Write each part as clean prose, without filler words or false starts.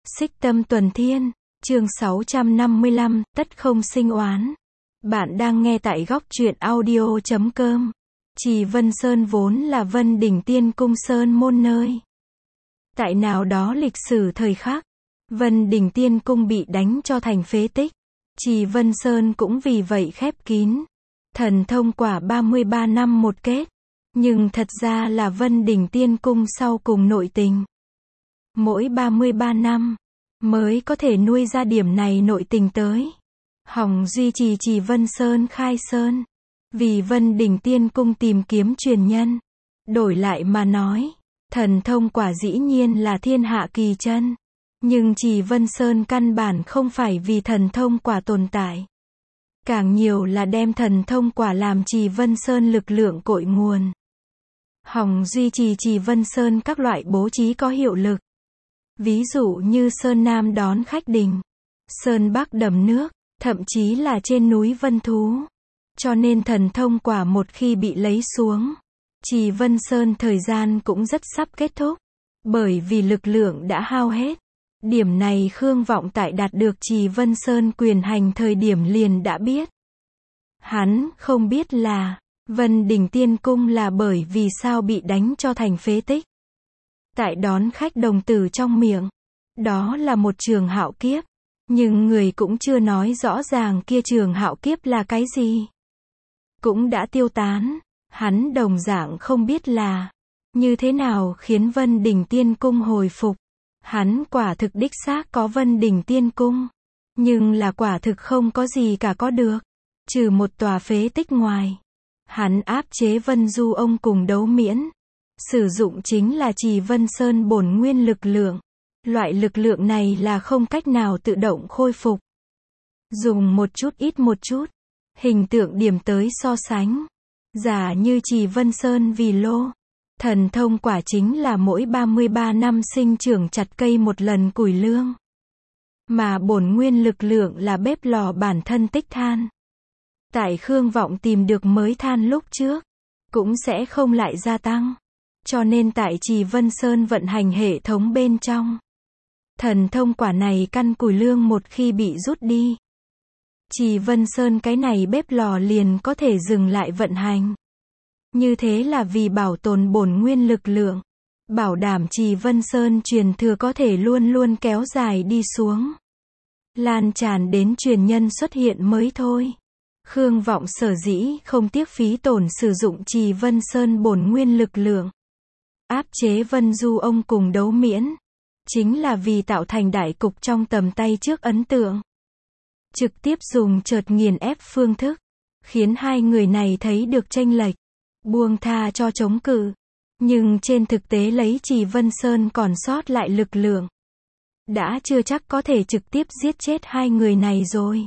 Xích Tâm Tuần Thiên, chương 655, Tất Không Sinh Oán. Bạn đang nghe tại góc truyện audio.com. Trì Vân Sơn vốn là Vân Đỉnh Tiên Cung sơn môn nơi. Tại nào đó lịch sử thời khắc, Vân Đỉnh Tiên Cung bị đánh cho thành phế tích. Trì Vân Sơn cũng vì vậy khép kín. Thần thông quả 33 năm một kết. Nhưng thật ra là Vân Đỉnh Tiên Cung sau cùng nội tình. Mỗi 33 năm, mới có thể nuôi ra điểm này nội tình tới. Hỏng duy trì Trì Vân Sơn khai sơn. Vì Vân Đỉnh Tiên Cung tìm kiếm truyền nhân. Đổi lại mà nói, thần thông quả dĩ nhiên là thiên hạ kỳ chân. Nhưng Trì Vân Sơn căn bản không phải vì thần thông quả tồn tại. Càng nhiều là đem thần thông quả làm Trì Vân Sơn lực lượng cội nguồn. Hỏng duy trì Trì Vân Sơn các loại bố trí có hiệu lực. Ví dụ như Sơn Nam đón khách đình, Sơn Bắc đầm nước, thậm chí là trên núi Vân Thú. Cho nên thần thông quả một khi bị lấy xuống, Trì Vân Sơn thời gian cũng rất sắp kết thúc. Bởi vì lực lượng đã hao hết. Điểm này Khương Vọng tại đạt được Trì Vân Sơn quyền hành thời điểm liền đã biết. Hắn không biết là Vân Đỉnh Tiên Cung là bởi vì sao bị đánh cho thành phế tích. Tại đón khách đồng tử trong miệng, đó là một trường hạo kiếp, nhưng người cũng chưa nói rõ ràng kia trường hạo kiếp là cái gì. Cũng đã tiêu tán, hắn đồng dạng không biết là như thế nào khiến Vân Đỉnh Tiên Cung hồi phục. Hắn quả thực đích xác có Vân Đỉnh Tiên Cung, nhưng là quả thực không có gì cả có được, trừ một tòa phế tích ngoài. Hắn áp chế Vân Du Ông cùng Đấu Miễn. Sử dụng chính là Trì Vân Sơn bổn nguyên lực lượng. Loại lực lượng này là không cách nào tự động khôi phục. Dùng một chút ít một chút. Hình tượng điểm tới so sánh. Giả như Trì Vân Sơn vì lô. Thần thông quả chính là mỗi 33 năm sinh trưởng chặt cây một lần củi lương. Mà bổn nguyên lực lượng là bếp lò bản thân tích than. Tại Khương Vọng tìm được mới than lúc trước, cũng sẽ không lại gia tăng. Cho nên tại Trì Vân Sơn vận hành hệ thống bên trong. Thần thông quả này căn củi lương một khi bị rút đi. Trì Vân Sơn cái này bếp lò liền có thể dừng lại vận hành. Như thế là vì bảo tồn bổn nguyên lực lượng. Bảo đảm Trì Vân Sơn truyền thừa có thể luôn luôn kéo dài đi xuống. Lan tràn đến truyền nhân xuất hiện mới thôi. Khương Vọng sở dĩ không tiếc phí tổn sử dụng Trì Vân Sơn bổn nguyên lực lượng. Áp chế Vân Du Ông cùng Đấu Miễn. Chính là vì tạo thành đại cục trong tầm tay trước ấn tượng. Trực tiếp dùng chợt nghiền ép phương thức. Khiến hai người này thấy được chênh lệch. Buông tha cho chống cự. Nhưng trên thực tế lấy Trì Vân Sơn còn sót lại lực lượng. Đã chưa chắc có thể trực tiếp giết chết hai người này rồi.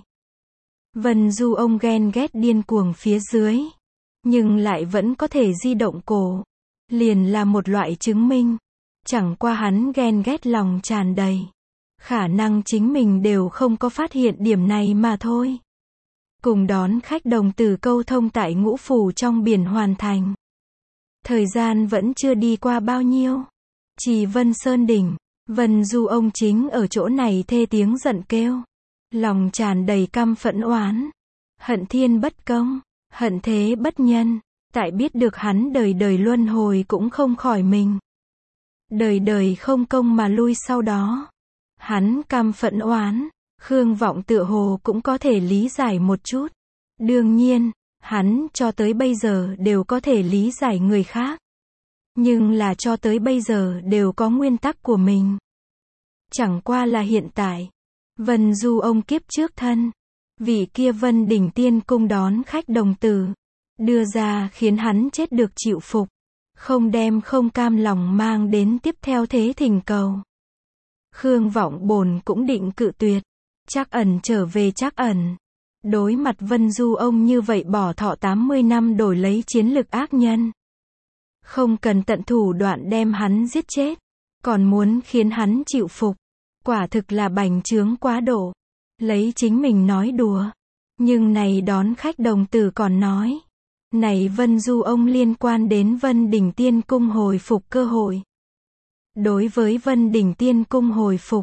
Vân Du Ông ghen ghét điên cuồng phía dưới. Nhưng lại vẫn có thể di động cổ. Liền là một loại chứng minh. Chẳng qua hắn ghen ghét lòng tràn đầy. Khả năng chính mình đều không có phát hiện điểm này mà thôi. Cùng đón khách đồng tử câu thông tại Ngũ Phủ trong biển hoàn thành. Thời gian vẫn chưa đi qua bao nhiêu. Trì Vân Sơn đỉnh, Vân Du Ông chính ở chỗ này thê tiếng giận kêu. Lòng tràn đầy căm phẫn oán. Hận thiên bất công, hận thế bất nhân. Tại biết được hắn đời đời luân hồi cũng không khỏi mình. Đời đời không công mà lui sau đó. Hắn căm phẫn oán. Khương Vọng tựa hồ cũng có thể lý giải một chút. Đương nhiên, hắn cho tới bây giờ đều có thể lý giải người khác. Nhưng là cho tới bây giờ đều có nguyên tắc của mình. Chẳng qua là hiện tại. Vân Du Ông kiếp trước thân. Vị kia Vân Đỉnh Tiên Cung đón khách đồng tử. Đưa ra khiến hắn chết được chịu phục. Không đem không cam lòng mang đến tiếp theo thế thỉnh cầu. Khương Vọng bồn cũng định cự tuyệt. Trắc Ẩn trở về Trắc Ẩn. Đối mặt Vân Du Ông như vậy bỏ thọ 80 năm đổi lấy chiến lực ác nhân. Không cần tận thủ đoạn đem hắn giết chết. Còn muốn khiến hắn chịu phục. Quả thực là bành trướng quá độ. Lấy chính mình nói đùa. Nhưng này đón khách đồng tử còn nói. Này Vân Du Ông liên quan đến Vân Đỉnh Tiên Cung hồi phục cơ hội. Đối với Vân Đỉnh Tiên Cung hồi phục,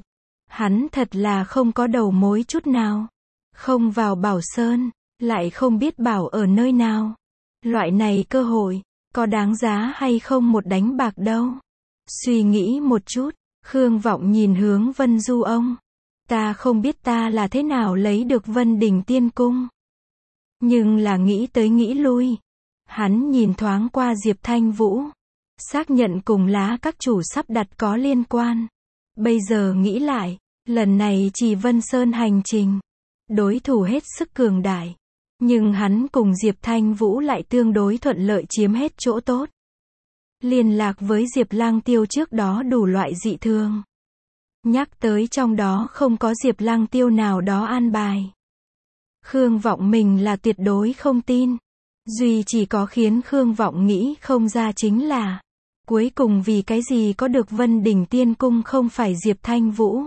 Hắn thật là không có đầu mối chút nào. Không vào Bảo Sơn, lại không biết bảo ở nơi nào. Loại này cơ hội, có đáng giá hay không một đánh bạc đâu. Suy nghĩ một chút, Khương Vọng nhìn hướng Vân Du ông. Ta không biết ta là thế nào lấy được Vân Đỉnh Tiên Cung. Nhưng là nghĩ tới nghĩ lui. Hắn nhìn thoáng qua Diệp Thanh Vũ. Xác nhận cùng lá các chủ sắp đặt có liên quan. Bây giờ nghĩ lại, lần này Trì Vân Sơn hành trình. Đối thủ hết sức cường đại. Nhưng hắn cùng Diệp Thanh Vũ lại tương đối thuận lợi chiếm hết chỗ tốt. Liên lạc với Diệp Lang Tiêu trước đó đủ loại dị thường. Nhắc tới trong đó không có Diệp Lang Tiêu nào đó an bài. Khương Vọng mình là tuyệt đối không tin. Duy chỉ có khiến Khương Vọng nghĩ không ra chính là, cuối cùng vì cái gì có được Vân Đỉnh Tiên Cung không phải Diệp Thanh Vũ,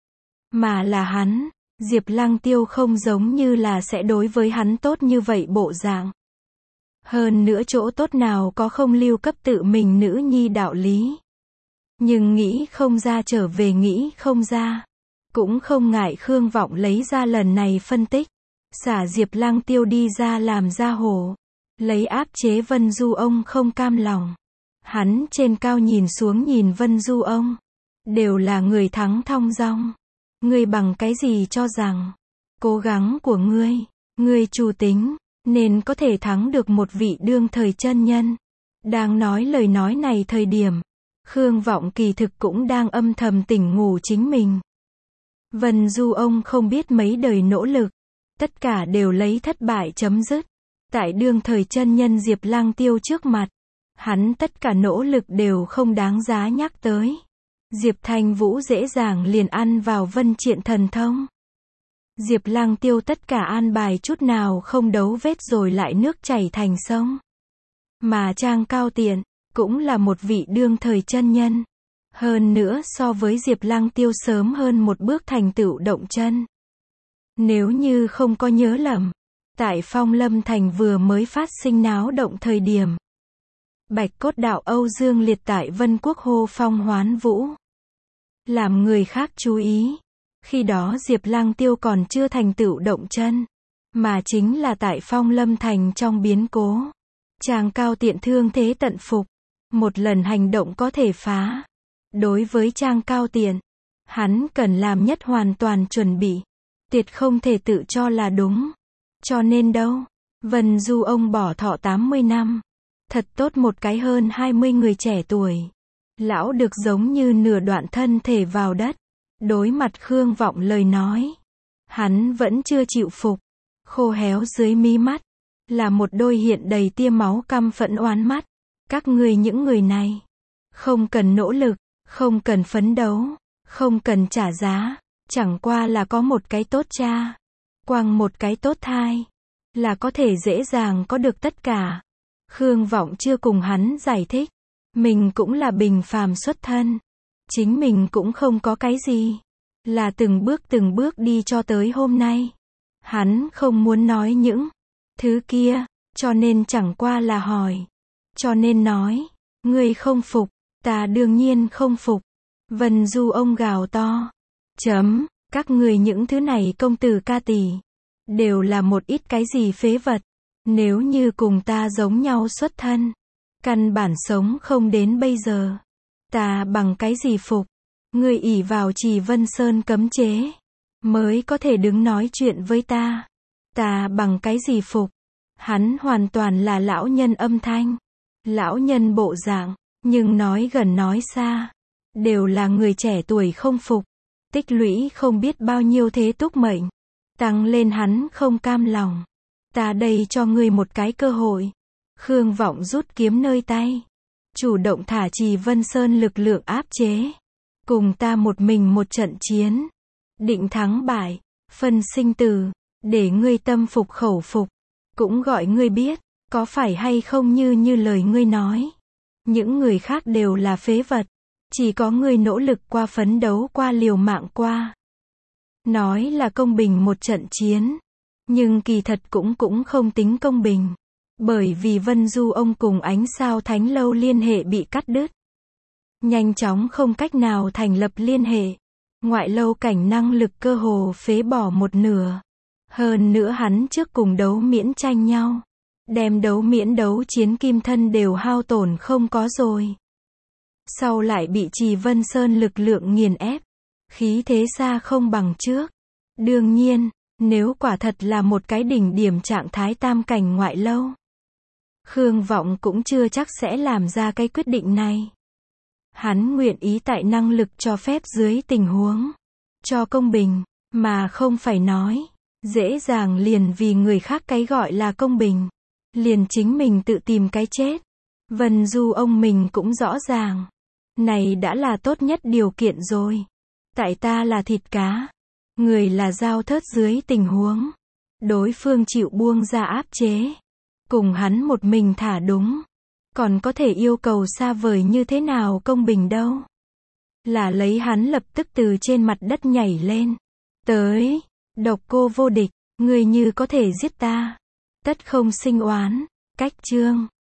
mà là hắn. Diệp Lăng Tiêu không giống như là sẽ đối với hắn tốt như vậy bộ dạng. Hơn nữa chỗ tốt nào có không lưu cấp tự mình nữ nhi đạo lý. Nhưng nghĩ không ra trở về nghĩ không ra. Cũng không ngại Khương Vọng lấy ra lần này phân tích. Xả Diệp Lăng Tiêu đi ra làm ra hồ. Lấy áp chế Vân Du ông không cam lòng. Hắn trên cao nhìn xuống nhìn Vân Du ông. Đều là người thắng thong dong. Ngươi bằng cái gì cho rằng, cố gắng của ngươi chủ tính, nên có thể thắng được một vị đương thời chân nhân. Đang nói lời nói này thời điểm, Khương Vọng kỳ thực cũng đang âm thầm tỉnh ngủ chính mình. Vân Du ông không biết mấy đời nỗ lực, tất cả đều lấy thất bại chấm dứt. Tại đương thời chân nhân Diệp Lăng Tiêu trước mặt, hắn tất cả nỗ lực đều không đáng giá nhắc tới. Diệp Thanh Vũ dễ dàng liền ăn vào Vân Triện thần thông. Diệp Lăng Tiêu tất cả an bài chút nào không đấu vết rồi lại nước chảy thành sông. Mà Trang Cao Tiện, cũng là một vị đương thời chân nhân. Hơn nữa so với Diệp Lăng Tiêu sớm hơn một bước thành tựu động chân. Nếu như không có nhớ lầm, tại Phong Lâm Thành vừa mới phát sinh náo động thời điểm. Bạch Cốt Đạo Âu Dương Liệt tại Vân Quốc hô phong hoán vũ. Làm người khác chú ý. Khi đó Diệp Lăng Tiêu còn chưa thành tựu động chân. Mà chính là tại Phong Lâm Thành trong biến cố. Chàng Cao Tiện thương thế tận phục. Một lần hành động có thể phá. Đối với Trang Cao Tiện, hắn cần làm nhất hoàn toàn chuẩn bị. Tuyệt không thể tự cho là đúng. Cho nên đâu, Vân Du ông bỏ thọ 80 năm. Thật tốt một cái hơn 20 người trẻ tuổi. Lão được giống như nửa đoạn thân thể vào đất. Đối mặt Khương Vọng lời nói. Hắn vẫn chưa chịu phục. Khô héo dưới mí mắt. Là một đôi hiện đầy tia máu căm phẫn oán mắt. Các ngươi những người này. Không cần nỗ lực. Không cần phấn đấu. Không cần trả giá. Chẳng qua là có một cái tốt cha. Quăng một cái tốt thai. Là có thể dễ dàng có được tất cả. Khương Vọng chưa cùng hắn giải thích. Mình cũng là bình phàm xuất thân. Chính mình cũng không có cái gì. Là từng bước đi cho tới hôm nay. Hắn không muốn nói những thứ kia, cho nên chẳng qua là hỏi. Cho nên nói, ngươi không phục, ta đương nhiên không phục. Vân Du ông gào to. Các ngươi những thứ này công tử ca tỷ. Đều là một ít cái gì phế vật. Nếu như cùng ta giống nhau xuất thân. Căn bản sống không đến bây giờ. Ta bằng cái gì phục. Ngươi ỷ vào Trì Vân Sơn cấm chế. Mới có thể đứng nói chuyện với ta. Ta bằng cái gì phục. Hắn hoàn toàn là lão nhân âm thanh. Lão nhân bộ dạng. Nhưng nói gần nói xa. Đều là người trẻ tuổi không phục. Tích lũy không biết bao nhiêu thế túc mệnh. Tăng lên hắn không cam lòng. Ta đây cho ngươi một cái cơ hội. Khương Vọng rút kiếm nơi tay. Chủ động thả Trì Vân Sơn lực lượng áp chế. Cùng ta một mình một trận chiến. Định thắng bại. Phân sinh tử. Để ngươi tâm phục khẩu phục. Cũng gọi ngươi biết. Có phải hay không như lời ngươi nói. Những người khác đều là phế vật. Chỉ có ngươi nỗ lực qua phấn đấu qua liều mạng qua. Nói là công bình một trận chiến. Nhưng kỳ thật cũng không tính công bình. Bởi vì Vân Du ông cùng Ánh Sao Thánh Lâu liên hệ bị cắt đứt. Nhanh chóng không cách nào thành lập liên hệ. Ngoại lâu cảnh năng lực cơ hồ phế bỏ một nửa. Hơn nữa hắn trước cùng đấu miễn tranh nhau. Đem đấu miễn đấu chiến kim thân đều hao tổn không có rồi. Sau lại bị Trì Vân Sơn lực lượng nghiền ép. Khí thế xa không bằng trước. Đương nhiên, nếu quả thật là một cái đỉnh điểm trạng thái tam cảnh ngoại lâu, Khương Vọng cũng chưa chắc sẽ làm ra cái quyết định này. Hắn nguyện ý tại năng lực cho phép dưới tình huống cho công bình, mà không phải nói dễ dàng liền vì người khác cái gọi là công bình, liền chính mình tự tìm cái chết. Vân Du ông mình cũng rõ ràng, này đã là tốt nhất điều kiện rồi. Tại ta là thịt cá, người là dao thớt dưới tình huống đối phương chịu buông ra áp chế, cùng hắn một mình thả đúng, còn có thể yêu cầu xa vời như thế nào công bình đâu. Là lấy hắn lập tức từ trên mặt đất nhảy lên. Tới, độc cô vô địch, ngươi như có thể giết ta, tất không sinh oán. Cách chương